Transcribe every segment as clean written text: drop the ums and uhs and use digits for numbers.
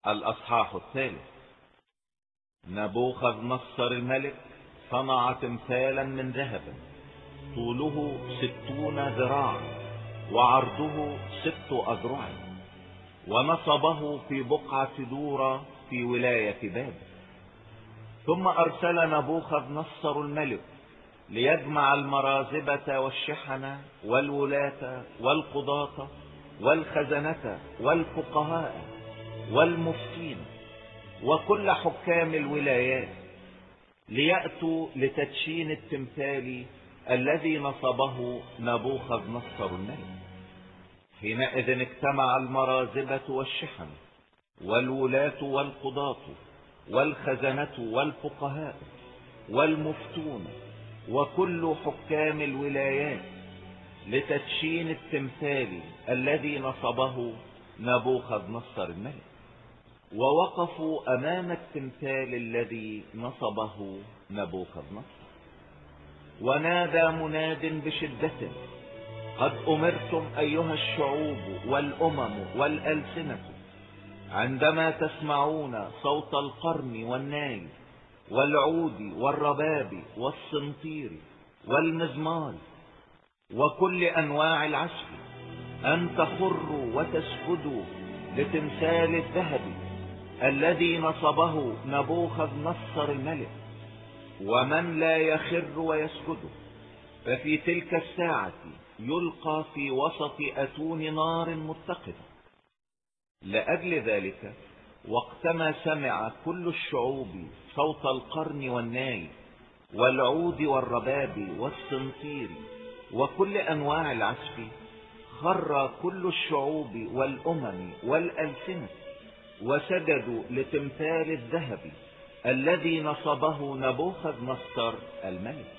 الأصحاح الثالث. نبوخذ نصر الملك صنع تمثالا من ذهب طوله 60 ذراعا وعرضه 6 أذرع، ونصبه في بقعة دورة في ولاية بابل. ثم أرسل نبوخذ نصر الملك ليجمع المرازبة والشحنة والولاة والقضاة والخزنة والفقهاء والمفتين وكل حكام الولايات ليأتوا لتدشين التمثال الذي نصبه نبوخذ نصر الملك. حينئذ اجتمع المرازبة والشحن والولاة والقضاة والخزنة والفقهاء والمفتون وكل حكام الولايات لتدشين التمثال الذي نصبه نبوخذ نصر الملك، ووقفوا أمام التمثال الذي نصبه نبوخذ نصر. ونادى مناد بشدة: قد أمرتم أيها الشعوب والأمم والألسنة عندما تسمعون صوت القرن والناي والعود والرباب والصنطير والمزمار وكل أنواع العزف أن تخروا وتسجدوا لتمثال الذهب الذي نصبه نبوخذ نصر الملك. ومن لا يخر ويسجد ففي تلك الساعة يلقى في وسط أتون نار متقدة. لأجل ذلك وقتما سمع كل الشعوب صوت القرن والناي والعود والرباب والصنطير وكل أنواع العزف، خر كل الشعوب والأمم والألسنة وسجدوا لتمثال الذهب الذي نصبه نبوخذ نصر الملك.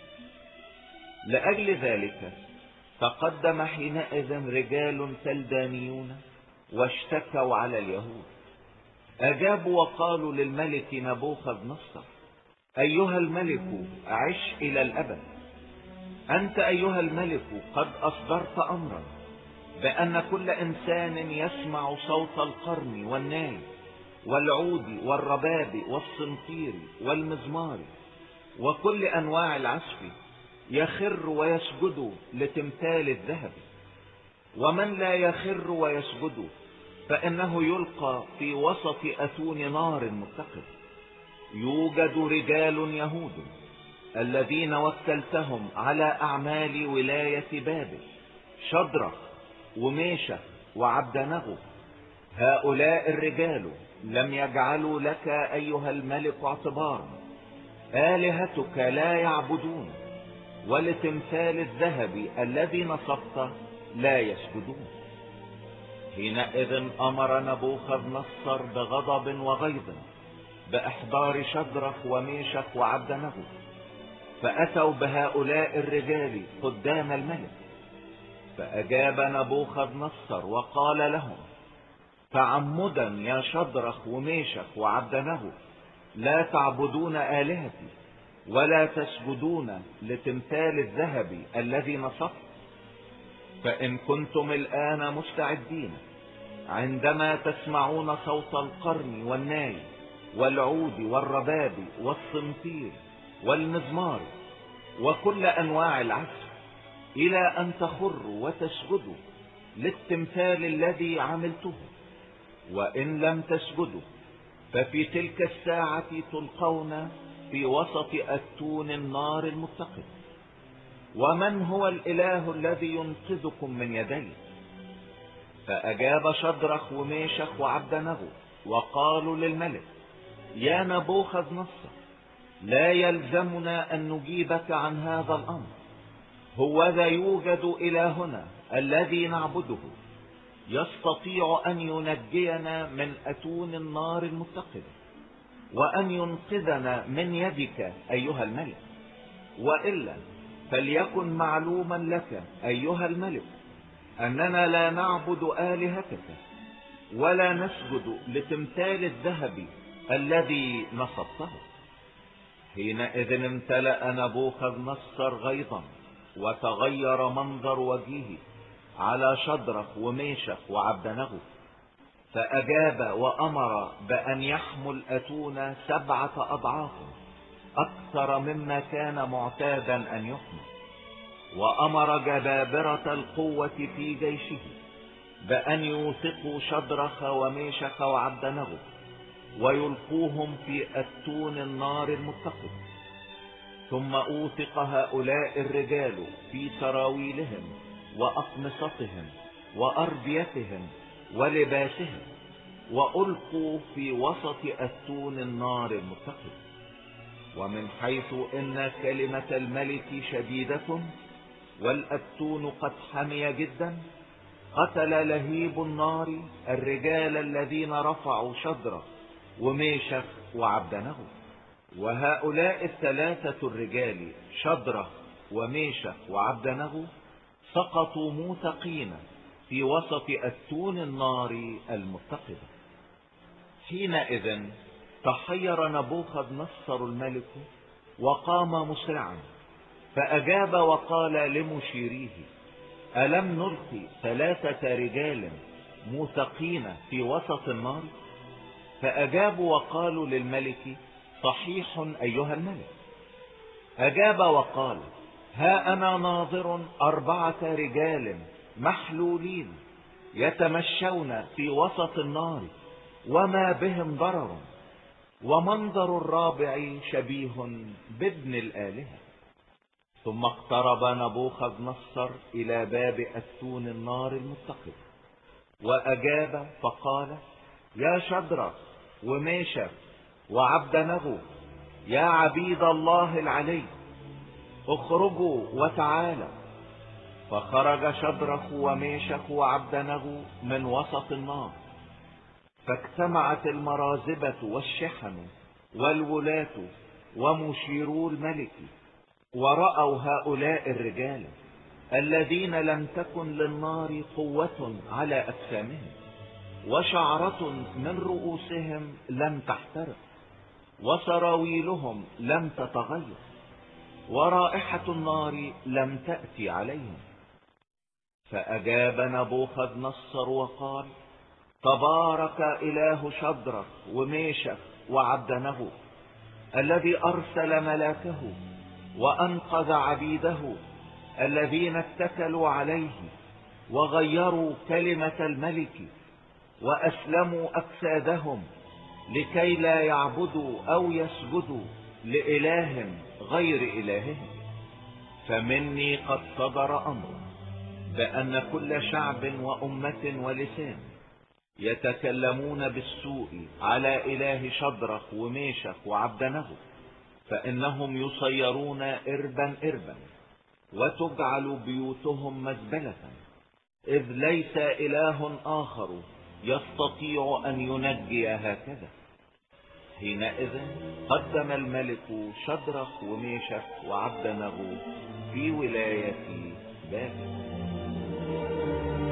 لأجل ذلك تقدم حينئذ رجال كلدانيون واشتكوا على اليهود. أجابوا وقالوا للملك نبوخذ نصر: أيها الملك عش إلى الأبد. أنت أيها الملك قد أصدرت أمرا بأن كل إنسان يسمع صوت القرن والناي والعود والرباب والصنطير والمزمار وكل أنواع العزف يخر ويسجد لتمثال الذهب. ومن لا يخر ويسجد فإنه يلقى في وسط أتون نار متقد. يوجد رجال يهود الذين وكلتهم على أعمال ولاية بابل، شدرخ وميشخ وعبدنغو. هؤلاء الرجال لم يجعلوا لك أيها الملك اعتبارا، آلهتك لا يعبدون، ولتمثال الذهب الذي نصبت لا يسجدون. حينئذ أمر نبوخذ نصر بغضب وغيظ بإحضار شدرخ وميشخ وعبدنغو، فأتوا بهؤلاء الرجال قدام الملك. فأجاب نبوخذ نصر وقال لهم: تعمدا يا شدرخ وميشخ وعبدنغو لا تعبدون آلهتي ولا تسجدون لتمثال الذهب الذي نصبت؟ فإن كنتم الآن مستعدين عندما تسمعون صوت القرن والناي والعود والرباب والصنطير والمزمار وكل أنواع العزف إلى أن تخروا وتسجدوا للتمثال الذي عملته، وإن لم تسجدوا ففي تلك الساعة تلقون في وسط أتون النار المتقد. ومن هو الإله الذي ينقذكم من يدي؟ فأجاب شدرخ وميشخ وعبدنغو وقالوا للملك: يا نبوخذ نصر، لا يلزمنا أن نجيبك عن هذا الأمر. هوذا يوجد إلهنا الذي نعبده يستطيع أن ينجينا من أتون النار المتقدة وأن ينقذنا من يدك أيها الملك. وإلا فليكن معلوما لك أيها الملك أننا لا نعبد آلهتك ولا نسجد لتمثال الذهب الذي نصبته. حينئذ امتلأ نبوخذ نصر غيظا وتغير منظر وجهه على شدرخ وميشخ وعبدنغو، فأجاب وأمر بأن يحمل أتون 7 أضعاف أكثر مما كان معتادا أن يحمل. وأمر جبابرة القوة في جيشه بأن يوثقوا شدرخ وميشخ وعبدنغو ويلقوهم في أتون النار المتقد. ثم أوثق هؤلاء الرجال في سراويلهم وأقمصتهم وأرديتهم ولباسهم، وألقوا في وسط أتون النار المتقد. ومن حيث إن كلمة الملك شديدة والأتون قد حمي جدا، قتل لهيب النار الرجال الذين رفعوا شدرخ وميشخ وعبدنغو. وهؤلاء 3 الرجال شدرخ وميشخ وعبدنغو سقطوا موثقين في وسط أتون النار المتقدة. حينئذ تحير نبوخذ نصر الملك وقام مسرعا، فأجاب وقال لمشيريه: ألم نلقي 3 رجال موثقين في وسط النار؟ فأجابوا وقالوا للملك: صحيح أيها الملك. أجاب وقال: ها أنا ناظر 4 رجال محلولين يتمشون في وسط النار وما بهم ضرر، ومنظر الرابع شبيه بابن الآلهة. ثم اقترب نبوخذ نصر إلى باب أتون النار المتقد، وأجاب فقال: يا شدرخ وميشخ وعبدنغو، يا عبيد الله العلي، اخرجوا وتعالوا. فخرج شدرخ وميشخ وعبدنغو من وسط النار، فاجتمعت المرازبة والشحن والولاة ومشيرو الملك، ورأوا هؤلاء الرجال الذين لم تكن للنار قوة على أجسامهم، وشعرة من رؤوسهم لم تحترق، وسراويلهم لم تتغير، ورائحة النار لم تأتي عليهم. فأجاب نبوخذ نصر وقال: تبارك إله شدرخ وميشخ وعبدنغو، الذي أرسل ملاكه وأنقذ عبيده الذين اتكلوا عليه وغيروا كلمة الملك وأسلموا أجسادهم لكي لا يعبدوا أو يسجدوا لإله غير إلههم. فمني قد صدر أمر بأن كل شعب وأمة ولسان يتكلمون بالسوء على إله شدرخ وميشخ وعبدنغو، فإنهم يصيرون إربا إربا، وتجعل بيوتهم مزبلة، إذ ليس إله آخر يستطيع أن ينجي هكذا. حينئذ قدم الملك شدرخ وميشخ وعبدنغو في ولاية بابل.